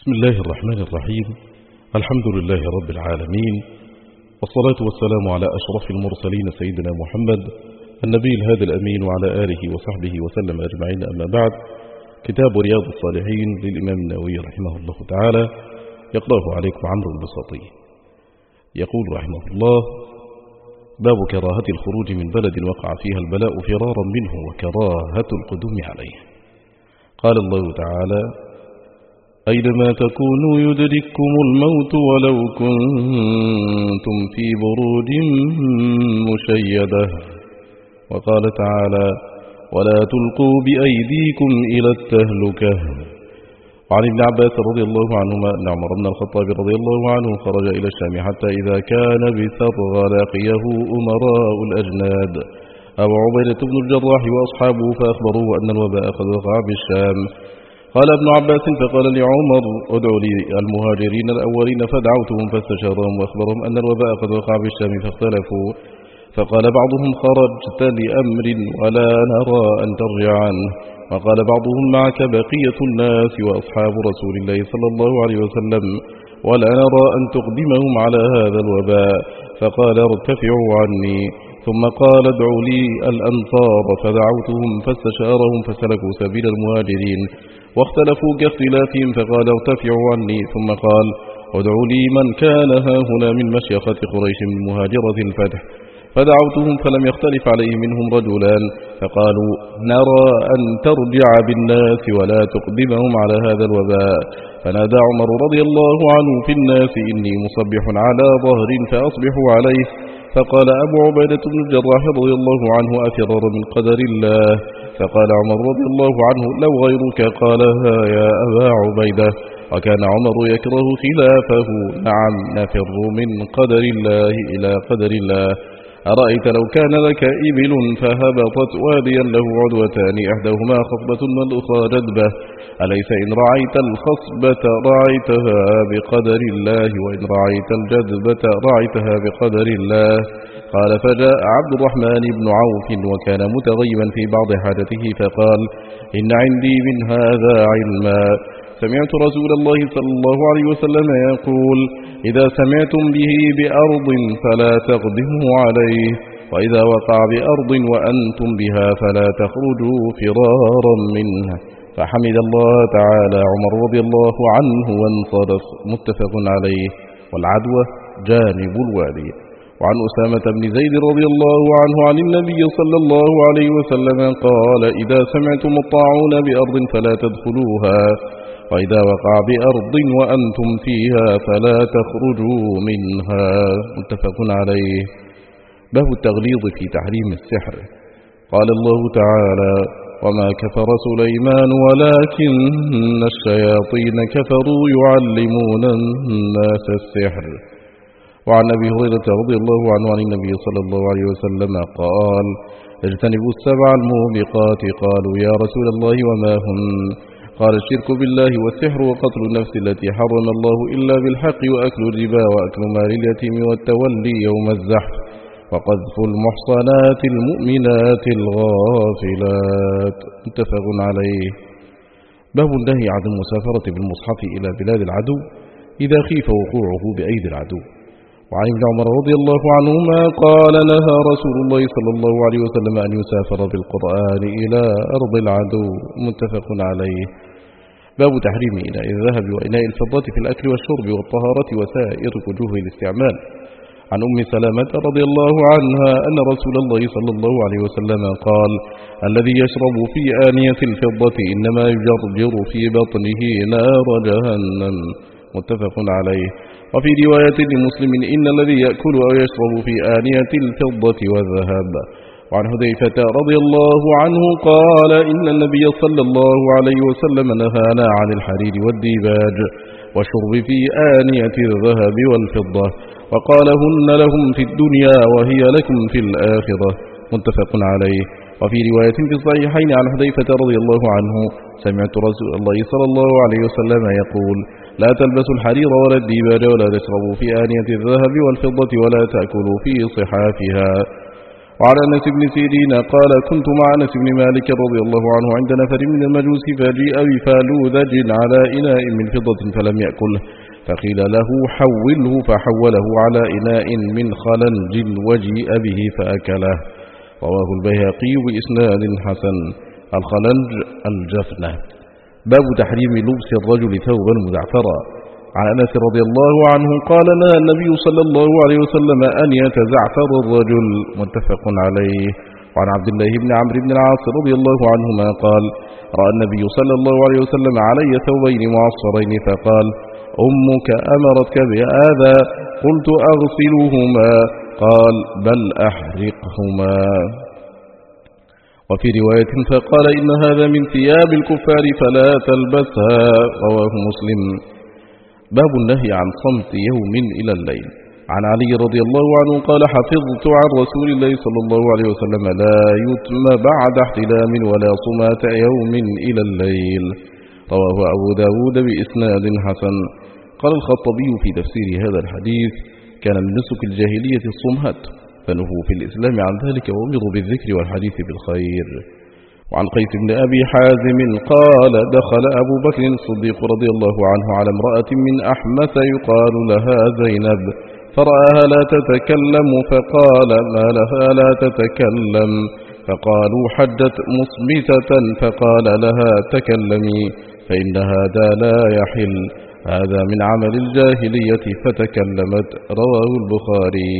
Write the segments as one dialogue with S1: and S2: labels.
S1: بسم الله الرحمن الرحيم. الحمد لله رب العالمين، والصلاة والسلام على أشرف المرسلين سيدنا محمد النبي الهادي الأمين وعلى آله وصحبه وسلم أجمعين. أما بعد، كتاب رياض الصالحين للإمام النووي رحمه الله تعالى يقرأه عليكم عمرو البساطي. يقول رحمه الله: باب كراهة الخروج من بلد وقع فيها البلاء فرارا منه وكراهة القدوم عليه. قال الله تعالى: أينما تكونوا يدرككم الموت ولو كنتم في بروج مشيدة. وقال تعالى: ولا تلقوا بأيديكم إلى التهلكة. وعن ابن عباس رضي الله عنهما أن عمر بن الخطاب رضي الله عنه خرج إلى الشام حتى إذا كان بثغر لقيه أمراء الأجناد أبو عبيدة بن الجراح وأصحابه فأخبروه أن الوباء قد وقع بالشام. قال ابن عباس: فقال لعمر: ادعوا لي المهاجرين الأولين، فدعوتهم فاستشارهم وأخبرهم أن الوباء قد وقع بالشام فاختلفوا. فقال بعضهم: خرجت لأمر ولا نرى أن ترجع عنه. وقال بعضهم: معك بقية الناس وأصحاب رسول الله صلى الله عليه وسلم، ولا نرى أن تقدمهم على هذا الوباء. فقال: ارتفعوا عني. ثم قال: ادعوا لي الأنصار، فدعوتهم فاستشارهم فسلكوا سبيل المهاجرين واختلفوا كاختلافهم. فقال: ارتفعوا عني. ثم قال: ادعوا لي من كان هاهنا من مشيخة قريش من مهاجرة الفتح. فدعوتهم فلم يختلف عليه منهم رجلان، فقالوا: نرى أن ترجع بالناس ولا تقدمهم على هذا الوباء. فنادى عمر رضي الله عنه في الناس: إني مصبح على ظهر فأصبحوا عليه. فقال أبو عبيدة بن الجراح رضي الله عنه: أفرار من قدر الله. فقال عمر رضي الله عنه: لو غيرك قالها يا أبا عبيدة. وكان عمر يكره خلافه: نعم، نفر من قدر الله إلى قدر الله. أرأيت لو كان لك إبل فهبطت واديا له عدوتان، إحداهما خصبة والأخرى جدبة، أليس إن رعيت الخصبة رعيتها بقدر الله، وإن رعيت الجدبة رعيتها بقدر الله؟ قال: فجاء عبد الرحمن بن عوف وكان متغيبا في بعض حاجته، فقال: إن عندي من هذا علما. سمعت رسول الله صلى الله عليه وسلم يقول: إذا سمعتم به بأرض فلا تقدموا عليه، وإذا وقع بأرض وأنتم بها فلا تخرجوا فرارا منه. فحمد الله تعالى عمر رضي الله عنه وانصرف. متفق عليه. والعدوى جانب الوادي. وعن أسامة بن زيد رضي الله عنه عن النبي صلى الله عليه وسلم قال: إذا سمعتم الطاعون بأرض فلا تدخلوها، وإذا وقع بأرض وأنتم فيها فلا تخرجوا منها. متفق عليه. باب التغليظ في تحريم السحر. قال الله تعالى: وما كفر سليمان ولكن الشياطين كفروا يعلمون الناس السحر. وعن أبي هريرة رضي الله عنه عن النبي صلى الله عليه وسلم قال: اجتنبوا السبع الموبقات. قالوا: يا رسول الله وما هن؟ قال: الشرك بالله والسحر وقتل النفس التي حرم الله إلا بالحق وأكل الربا وأكل مال اليتيم والتولي يوم الزحف وقذف المحصنات المؤمنات الغافلات. متفق عليه. باب النهي عن المسافرة بالمصحف إلى بلاد العدو إذا خيف وقوعه بأيدي العدو. وعن ابن عمر رضي الله عنهما قال: نهى رسول الله صلى الله عليه وسلم أن يسافر بالقرآن إلى أرض العدو. متفق عليه. باب تحريم إناء الذهب وإناء الفضة في الأكل والشرب والطهارة وسائر وجوه الاستعمال. عن أم سلمة رضي الله عنها أن رسول الله صلى الله عليه وسلم قال: الذي يشرب في آنية الفضة إنما يجرجر في بطنه نار جهنم. متفق عليه. وفي رواية لمسلم: إن الذي يأكل أو يشرب في آنية الفضة والذهب. وعن حذيفة رضي الله عنه قال: إن النبي صلى الله عليه وسلم نهانا عن الحرير والديباج والشرب في آنية الذهب والفضة، وقال: هن لهم في الدنيا وهي لكم في الآخرة. متفق عليه. وفي رواية في الصحيحين عن حذيفة رضي الله عنه: سمعت رسول الله صلى الله عليه وسلم يقول: لا تلبسوا الحرير ولا الديباج ولا تشربوا في آنية الذهب والفضة ولا تأكلوا في صحافها. وعن أنس بن سيرين قال كنت مع أنس بن مالك رضي الله عنه عند نفر من المجوس فجيء بفالوذج على إناء من فضة فلم يأكله فقيل له حوله فحوله على إناء من خلنج وجيء به فأكله. رواه البيهقي بإسناد حسن. الخلنج الجفنة. باب تحريم لبس الرجل ثوبا مزعفرا. عن أنس رضي الله عنه قال نهى النبي صلى الله عليه وسلم أن يتزعفر الرجل. متفق عليه. وعن عبد الله بن عمرو بن العاص رضي الله عنهما قال رأى النبي صلى الله عليه وسلم علي ثوبين معصرين فقال أمك أمرتك بهذا؟ قلت أغسلهما. قال بل أحرقهما. وفي رواية فقال إن هذا من ثياب الكفار فلا تلبسها. رواه مسلم. باب النهي عن صمت يوم إلى الليل. عن علي رضي الله عنه قال حفظت عن رسول الله صلى الله عليه وسلم لا يتم بعد احتلام ولا صمات يوم إلى الليل. رواه أبو داود بإسناد حسن. قال الخطبي في تفسير هذا الحديث كان من نسك الجاهلية الصمهات فنهوا في الإسلام عن ذلك وأمروا بالذكر والحديث بالخير. وعن قيس بن أبي حازم قال دخل أبو بكر الصديق رضي الله عنه على امرأة من أحمس يقال لها زينب فرآها لا تتكلم فقال ما لها لا تتكلم؟ فقالوا حجت مصمتة فقال لها تكلمي فإن هذا لا يحل، هذا من عمل الجاهلية فتكلمت. رواه البخاري.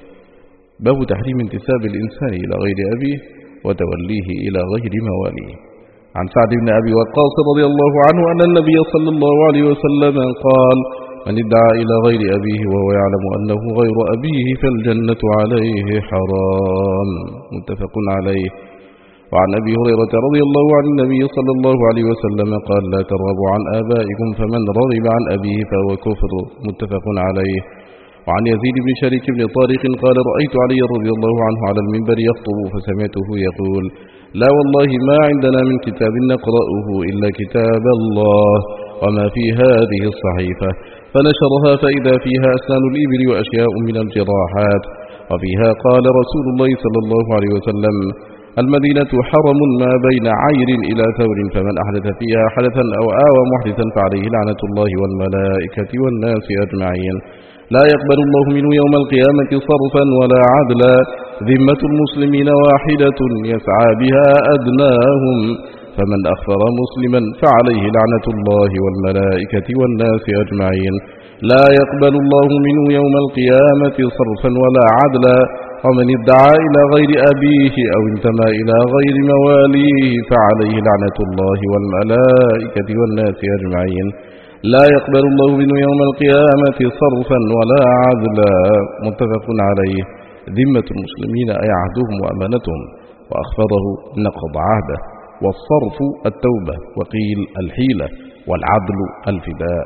S1: باب تحريم انتساب الإنسان إلى غير أبيه وتوليه إلى غير مواليه. عن سعد بن أبي وقاص رضي الله عنه أن النبي صلى الله عليه وسلم قال من ادعى إلى غير أبيه وهو يعلم أنه غير أبيه فالجنة عليه حرام. متفق عليه. وعن أبي هريرة رضي الله عن النبي صلى الله عليه وسلم قال لا ترغبوا عن آبائكم فمن رغب عن أبيه فهو كفر. متفق عليه. وعن يزيد بن شريك بن طارق قال رأيت علي رضي الله عنه على المنبر يخطب فسمعته يقول لا والله ما عندنا من كتاب نقرأه إلا كتاب الله وما في هذه الصحيفة، فنشرها فإذا فيها أسنان الإبل وأشياء من الجراحات، وفيها قال رسول الله صلى الله عليه وسلم المدينة حرم ما بين عير إلى ثور، فمن أحدث فيها حدثا أو آوى محدثا فعليه لعنة الله والملائكة والناس أجمعين، لا يقبل الله منه يوم القيامة صرفا ولا عدلا، ذمة المسلمين واحدة يسعى بها أدناهم، فمن أخفر مسلما فعليه لعنة الله والملائكة والناس أجمعين، لا يقبل الله منه يوم القيامة صرفا ولا عدلا، ومن ادعى إلى غير أبيه أو انتمى إلى غير مواليه فعليه لعنة الله والملائكة والناس أجمعين، لا يقبل الله منه يوم القيامة صرفا ولا عدلا. متفق عليه. ذمة المسلمين أي عهدهم وأمانتهم، وأخفضه نقض عهده، والصرف التوبة، وقيل الحيلة، والعدل الفداء.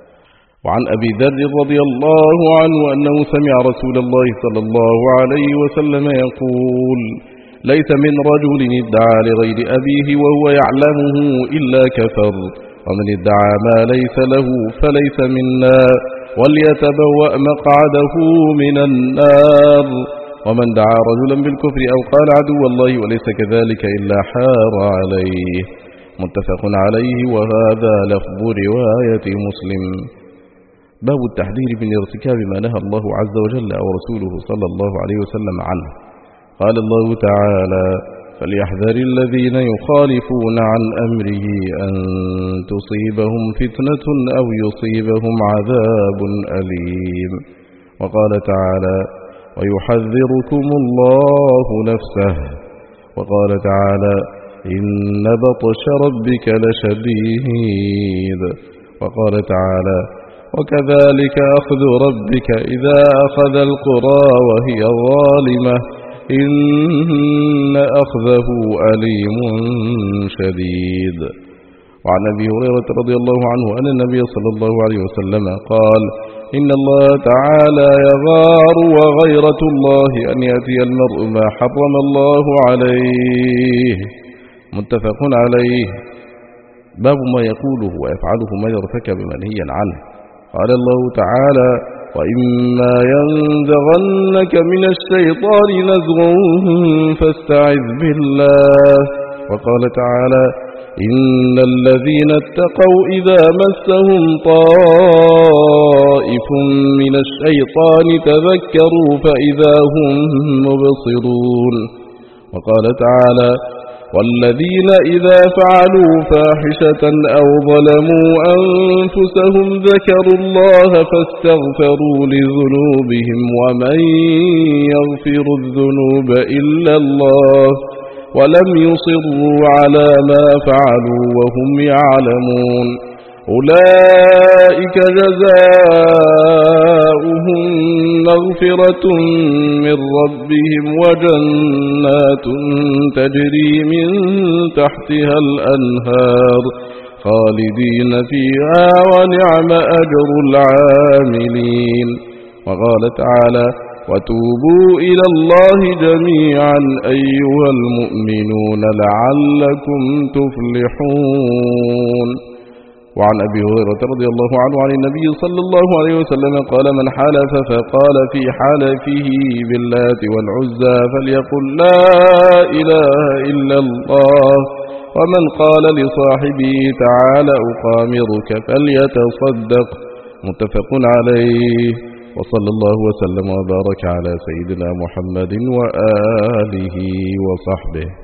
S1: وعن أبي ذر رضي الله عنه أنه سمع رسول الله صلى الله عليه وسلم يقول ليس من رجل ادعى لغير أبيه وهو يعلمه إلا كفر، ومن ادعى ما ليس له فليس منا، وليتبوأ مقعده من النار، ومن دعا رجلا بالكفر أو قال عدو الله وليس كذلك إلا حار عليه. متفق عليه. وهذا لفظ رواية مسلم. باب التحذير من ارتكاب ما نهى الله عز وجل أو رسوله صلى الله عليه وسلم عنه. قال الله تعالى فليحذر الذين يخالفون عن أمره أن تصيبهم فتنة أو يصيبهم عذاب أليم. وقال تعالى ويحذركم الله نفسه. وقال تعالى إن بطش ربك لشديد. وقال تعالى وكذلك أخذ ربك إذا أخذ القرى وهي ظالمة إن أخذه أليم شديد. وعن أبي هريرة رضي الله عنه أن النبي صلى الله عليه وسلم قال إن الله تعالى يغار وغيرة الله أن يأتي المرء ما حرم الله عليه. متفق عليه. باب ما يقوله ويفعله من ارتكب منهيا عنه. قال الله تعالى وإما ينزغنك من الشيطان نزغ فاستعذ بالله. وقال تعالى: إن الذين اتقوا إذا مسهم طائف من الشيطان تذكروا فإذا هم مبصرون. وقال تعالى: والذين إذا فعلوا فاحشة أو ظلموا أنفسهم ذكروا الله فاستغفروا لذنوبهم ومن يغفر الذنوب إلا الله ولم يصروا على ما فعلوا وهم يعلمون. أولئك جزاؤهم مغفرة من ربهم وجنات تجري من تحتها الأنهار خالدين فيها ونعم أجر العاملين. وقال تعالى: وتوبوا إلى الله جميعا أيها المؤمنون لعلكم تفلحون. وعن أبي هريرة رضي الله عنه عن النبي صلى الله عليه وسلم قال: من حلف فقال في حلفه باللات والعزى فليقل لا إله إلا الله، ومن قال لصاحبه تعال أقامرك فليتصدق. متفق عليه. وصلى الله وسلم وبارك على سيدنا محمد وآله وصحبه.